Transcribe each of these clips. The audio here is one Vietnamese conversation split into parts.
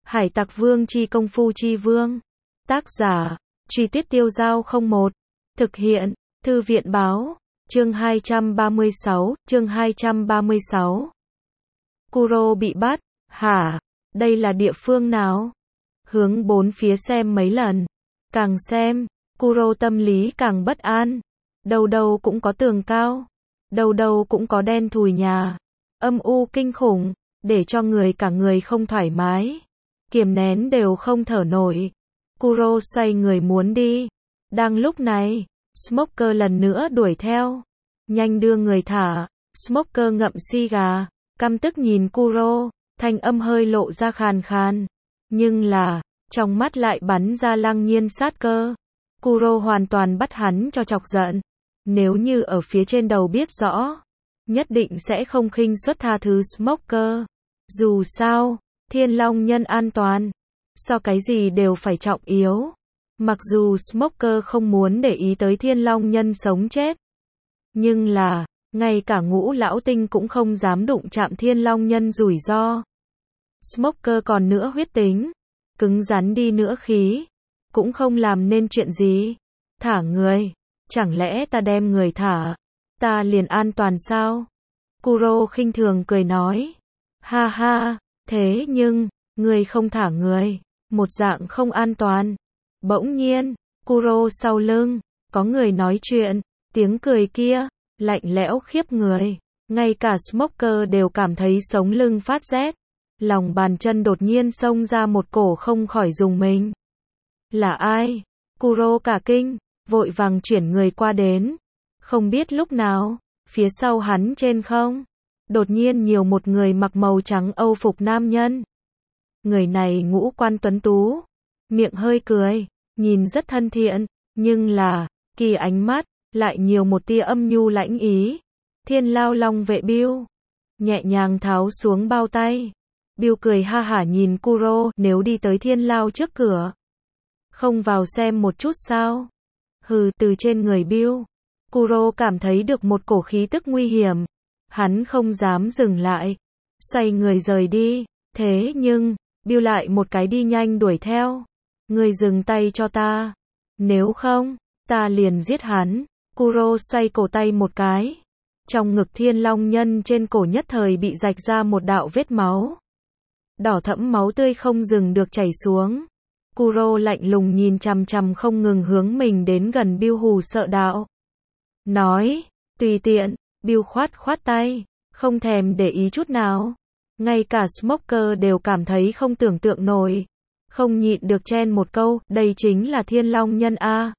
Hải Tặc Vương chi công phu chi vương. Tác giả, Truy Tuyết Tiêu Dao 01. Thực hiện, Thư viện báo, chương 236, chương 236. Kuro bị bắt, hả? Đây là địa phương nào? Hướng bốn phía xem mấy lần. Càng xem, Kuro tâm lý càng bất an. Đầu đầu cũng có tường cao. Đầu đầu cũng có đen thùi nhà. Âm u kinh khủng, để cho cả người không thoải mái. Kiềm nén đều không thở nổi. Kuro xoay người muốn đi. Đang lúc này, Smoker lần nữa đuổi theo. Nhanh đưa người thả. Smoker ngậm xi gà, căm tức nhìn Kuro, thanh âm hơi lộ ra khàn khàn. Nhưng là, trong mắt lại bắn ra lăng nhiên sát cơ. Kuro hoàn toàn bắt hắn cho chọc giận. Nếu như ở phía trên đầu biết rõ, nhất định sẽ không khinh suất tha thứ Smoker. Dù sao, Thiên Long Nhân an toàn, so cái gì đều phải trọng yếu. Mặc dù Smoker không muốn để ý tới Thiên Long Nhân sống chết, nhưng là, ngay cả Ngũ Lão Tinh cũng không dám đụng chạm Thiên Long Nhân rủi ro. Smoker còn nữa huyết tính, cứng rắn đi nữa khí, cũng không làm nên chuyện gì. Thả người, chẳng lẽ ta đem người thả, ta liền an toàn sao? Kuro khinh thường cười nói. Ha ha, thế nhưng, người không thả người, một dạng không an toàn. Bỗng nhiên, Kuro sau lưng, có người nói chuyện, tiếng cười kia, lạnh lẽo khiếp người. Ngay cả Smoker đều cảm thấy sống lưng phát rét. Lòng bàn chân đột nhiên xông ra một cổ không khỏi rùng mình. Là ai? Kuro cả kinh, vội vàng chuyển người qua đến. Không biết lúc nào, phía sau hắn trên không, đột nhiên nhiều một người mặc màu trắng âu phục nam nhân. Người này ngũ quan tuấn tú, miệng hơi cười, nhìn rất thân thiện, nhưng là, kỳ ánh mắt, lại nhiều một tia âm nhu lãnh ý. Thiên Lao Long vệ Bill, nhẹ nhàng tháo xuống bao tay. Bill cười ha hả nhìn Kuro, nếu đi tới Thiên Lao trước cửa, không vào xem một chút sao? Hừ, từ trên người Bill, Kuro cảm thấy được một cổ khí tức nguy hiểm. Hắn không dám dừng lại, xoay người rời đi. Thế nhưng, Bill lại một cái đi nhanh đuổi theo. Ngươi dừng tay cho ta, nếu không, ta liền giết hắn. Kuro xoay cổ tay một cái. Trong ngực Thiên Long Nhân trên cổ nhất thời bị rạch ra một đạo vết máu. Đỏ thẫm máu tươi không dừng được chảy xuống. Kuro lạnh lùng nhìn chằm chằm không ngừng hướng mình đến gần Bill hù sợ đạo. Nói, tùy tiện. Bill khoát khoát tay, không thèm để ý chút nào. Ngay cả Smoker đều cảm thấy không tưởng tượng nổi. Không nhịn được chen một câu, đây chính là Thiên Long Nhân a.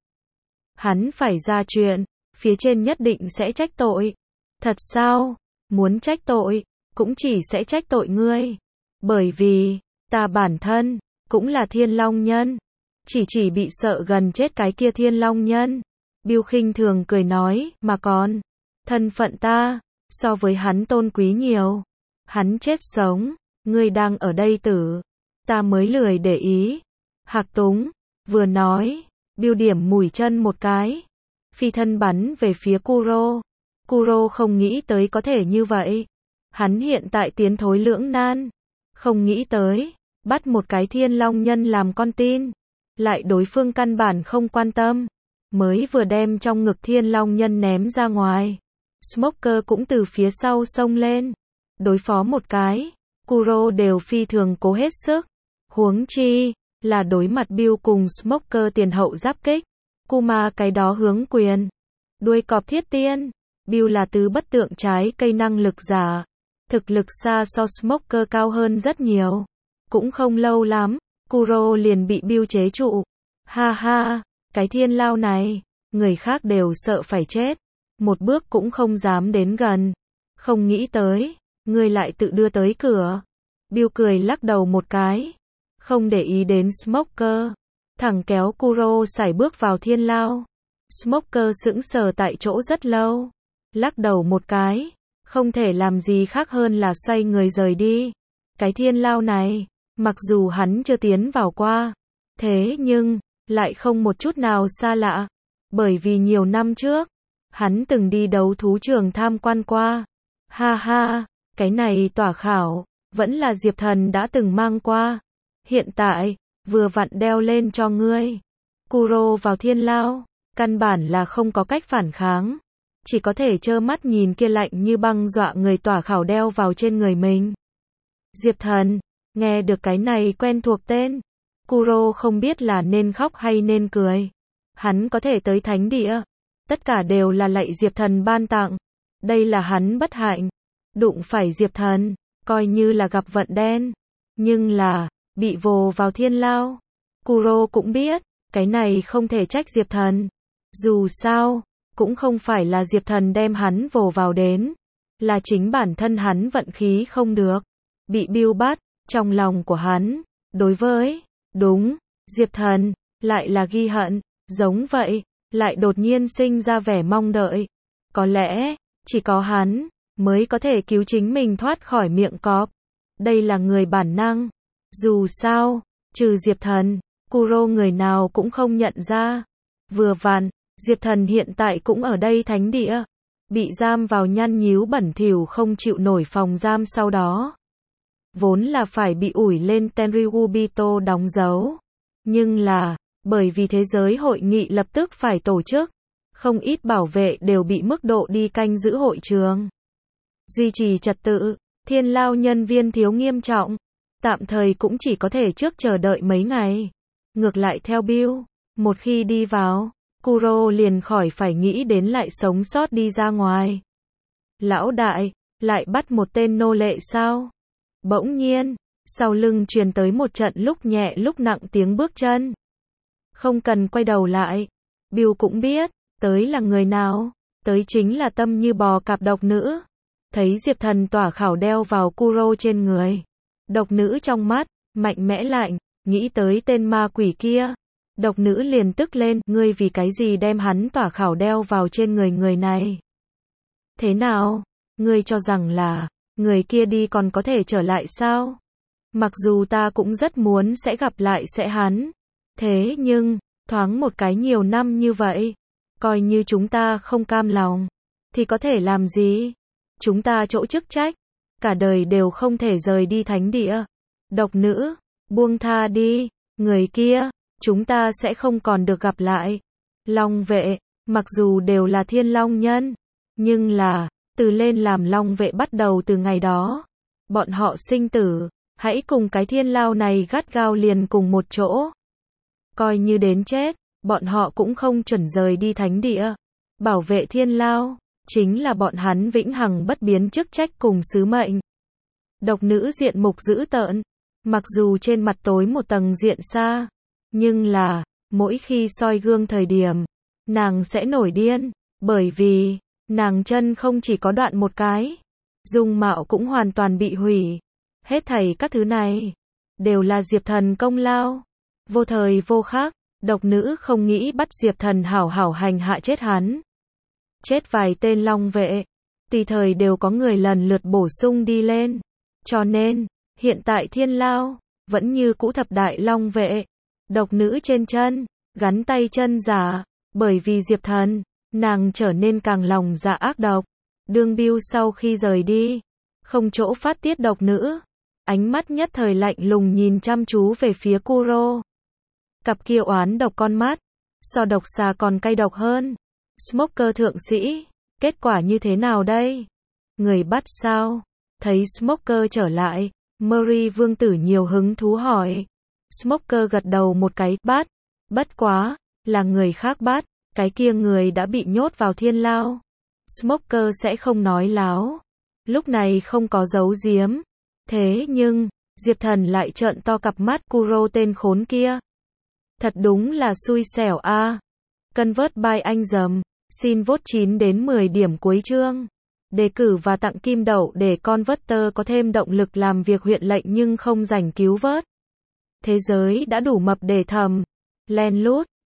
Hắn phải ra chuyện, phía trên nhất định sẽ trách tội. Thật sao? Muốn trách tội, cũng chỉ sẽ trách tội ngươi. Bởi vì, ta bản thân, cũng là Thiên Long Nhân. Chỉ bị sợ gần chết cái kia Thiên Long Nhân. Bill khinh thường cười nói, mà còn, thân phận ta, so với hắn tôn quý nhiều. Hắn chết sống, ngươi đang ở đây tử, ta mới lười để ý. Hạc Túng, vừa nói, Bill điểm mũi chân một cái. Phi thân bắn về phía Kuro. Kuro không nghĩ tới có thể như vậy. Hắn hiện tại tiến thối lưỡng nan. Không nghĩ tới, bắt một cái Thiên Long Nhân làm con tin. Lại đối phương căn bản không quan tâm. Mới vừa đem trong ngực Thiên Long Nhân ném ra ngoài. Smoker cũng từ phía sau xông lên. Đối phó một cái, Kuro đều phi thường cố hết sức. Huống chi, là đối mặt Bill cùng Smoker tiền hậu giáp kích. Kuma cái đó hướng quyền. Đuôi cọp thiết tiên. Bill là tứ bất tượng trái cây năng lực giả. Thực lực xa so Smoker cao hơn rất nhiều. Cũng không lâu lắm, Kuro liền bị Bill chế trụ. Ha ha, cái Thiên Lao này, người khác đều sợ phải chết. Một bước cũng không dám đến gần. Không nghĩ tới, ngươi lại tự đưa tới cửa. Bill cười lắc đầu một cái. Không để ý đến Smoker. Thẳng kéo Kuro sải bước vào Thiên Lao. Smoker sững sờ tại chỗ rất lâu. Lắc đầu một cái. Không thể làm gì khác hơn là xoay người rời đi. Cái Thiên Lao này, mặc dù hắn chưa tiến vào qua, thế nhưng, lại không một chút nào xa lạ. Bởi vì nhiều năm trước, hắn từng đi đấu thú trường tham quan qua. Ha ha, cái này tỏa khảo, vẫn là Diệp Thần đã từng mang qua. Hiện tại, vừa vặn đeo lên cho ngươi. Kuro vào thiên lao, căn bản là không có cách phản kháng. Chỉ có thể trơ mắt nhìn kia lạnh như băng dọa người tỏa khảo đeo vào trên người mình. Diệp Thần, nghe được cái này quen thuộc tên. Kuro không biết là nên khóc hay nên cười. Hắn có thể tới thánh địa. Tất cả đều là lạy Diệp Thần ban tặng. Đây là hắn bất hạnh. Đụng phải Diệp Thần, coi như là gặp vận đen. Nhưng là, bị vồ vào thiên lao. Kuro cũng biết, cái này không thể trách Diệp Thần. Dù sao, cũng không phải là Diệp Thần đem hắn vồ vào đến. Là chính bản thân hắn vận khí không được. Bị bưu bắt, trong lòng của hắn. Đối với, đúng, Diệp Thần, lại là ghi hận. Giống vậy, lại đột nhiên sinh ra vẻ mong đợi. Có lẽ, chỉ có hắn, mới có thể cứu chính mình thoát khỏi miệng cọp. Đây là người bản năng. Dù sao, trừ Diệp Thần, Kuro người nào cũng không nhận ra. Vừa vặn, Diệp Thần hiện tại cũng ở đây thánh địa. Bị giam vào nhăn nhíu bẩn thỉu không chịu nổi phòng giam sau đó. Vốn là phải bị ủi lên Tenryubito đóng dấu. Nhưng là, bởi vì thế giới hội nghị lập tức phải tổ chức. Không ít bảo vệ đều bị mức độ đi canh giữ hội trường. Duy trì trật tự, thiên lao nhân viên thiếu nghiêm trọng. Tạm thời cũng chỉ có thể trước chờ đợi mấy ngày. Ngược lại theo Bill, một khi đi vào, Kuro liền khỏi phải nghĩ đến lại sống sót đi ra ngoài. Lão đại, lại bắt một tên nô lệ sao? Bỗng nhiên, sau lưng truyền tới một trận lúc nhẹ lúc nặng tiếng bước chân. Không cần quay đầu lại. Bill cũng biết, tới là người nào. Tới chính là tâm như bò cạp độc nữ. Thấy Diệp Thần tỏa khảo đeo vào Kuro trên người. Độc nữ trong mắt, mạnh mẽ lạnh, nghĩ tới tên ma quỷ kia. Độc nữ liền tức lên, ngươi vì cái gì đem hắn tỏa khảo đeo vào trên người này? Thế nào? Ngươi cho rằng là, người kia đi còn có thể trở lại sao? Mặc dù ta cũng rất muốn sẽ gặp lại sẽ hắn. Thế nhưng, thoáng một cái nhiều năm như vậy, coi như chúng ta không cam lòng, thì có thể làm gì? Chúng ta chỗ chức trách, cả đời đều không thể rời đi thánh địa. Độc nữ, buông tha đi, người kia, chúng ta sẽ không còn được gặp lại. Long vệ, mặc dù đều là thiên long nhân, nhưng là, từ lên làm long vệ bắt đầu từ ngày đó, bọn họ sinh tử, hãy cùng cái thiên lao này gắt gao liền cùng một chỗ. Coi như đến chết, bọn họ cũng không chuẩn rời đi thánh địa. Bảo vệ thiên lao, chính là bọn hắn vĩnh hằng bất biến chức trách cùng sứ mệnh. Độc nữ diện mục dữ tợn, mặc dù trên mặt tối một tầng diện xa, nhưng là, mỗi khi soi gương thời điểm, nàng sẽ nổi điên, bởi vì, nàng chân không chỉ có đoạn một cái, dung mạo cũng hoàn toàn bị hủy. Hết thảy các thứ này, đều là Diệp Thần công lao. Vô thời vô khắc, độc nữ không nghĩ bắt Diệp Thần hảo hảo hành hạ chết hắn. Chết vài tên long vệ, tùy thời đều có người lần lượt bổ sung đi lên. Cho nên, hiện tại thiên lao, vẫn như cũ thập đại long vệ. Độc nữ trên chân, gắn tay chân giả, bởi vì Diệp Thần, nàng trở nên càng lòng dạ ác độc. Đương Bill sau khi rời đi, không chỗ phát tiết độc nữ. Ánh mắt nhất thời lạnh lùng nhìn chăm chú về phía Kuro. Cặp kia oán độc con mắt, so độc xà còn cay độc hơn. Smoker thượng sĩ, kết quả như thế nào đây? Người bắt sao? Thấy Smoker trở lại, Murray vương tử nhiều hứng thú hỏi. Smoker gật đầu một cái, bắt. Bất quá, là người khác bắt, cái kia người đã bị nhốt vào thiên lao. Smoker sẽ không nói láo. Lúc này không có giấu giếm. Thế nhưng, Diệp Thần lại trợn to cặp mắt Kuro tên khốn kia. Thật đúng là xui xẻo a. Convert by anh dầm, xin vote 9 đến 10 điểm cuối chương. Đề cử và tặng kim đậu để Converter có thêm động lực làm việc huyện lệnh nhưng không rảnh cứu vớt. Thế giới đã đủ mập để thầm. Len lút,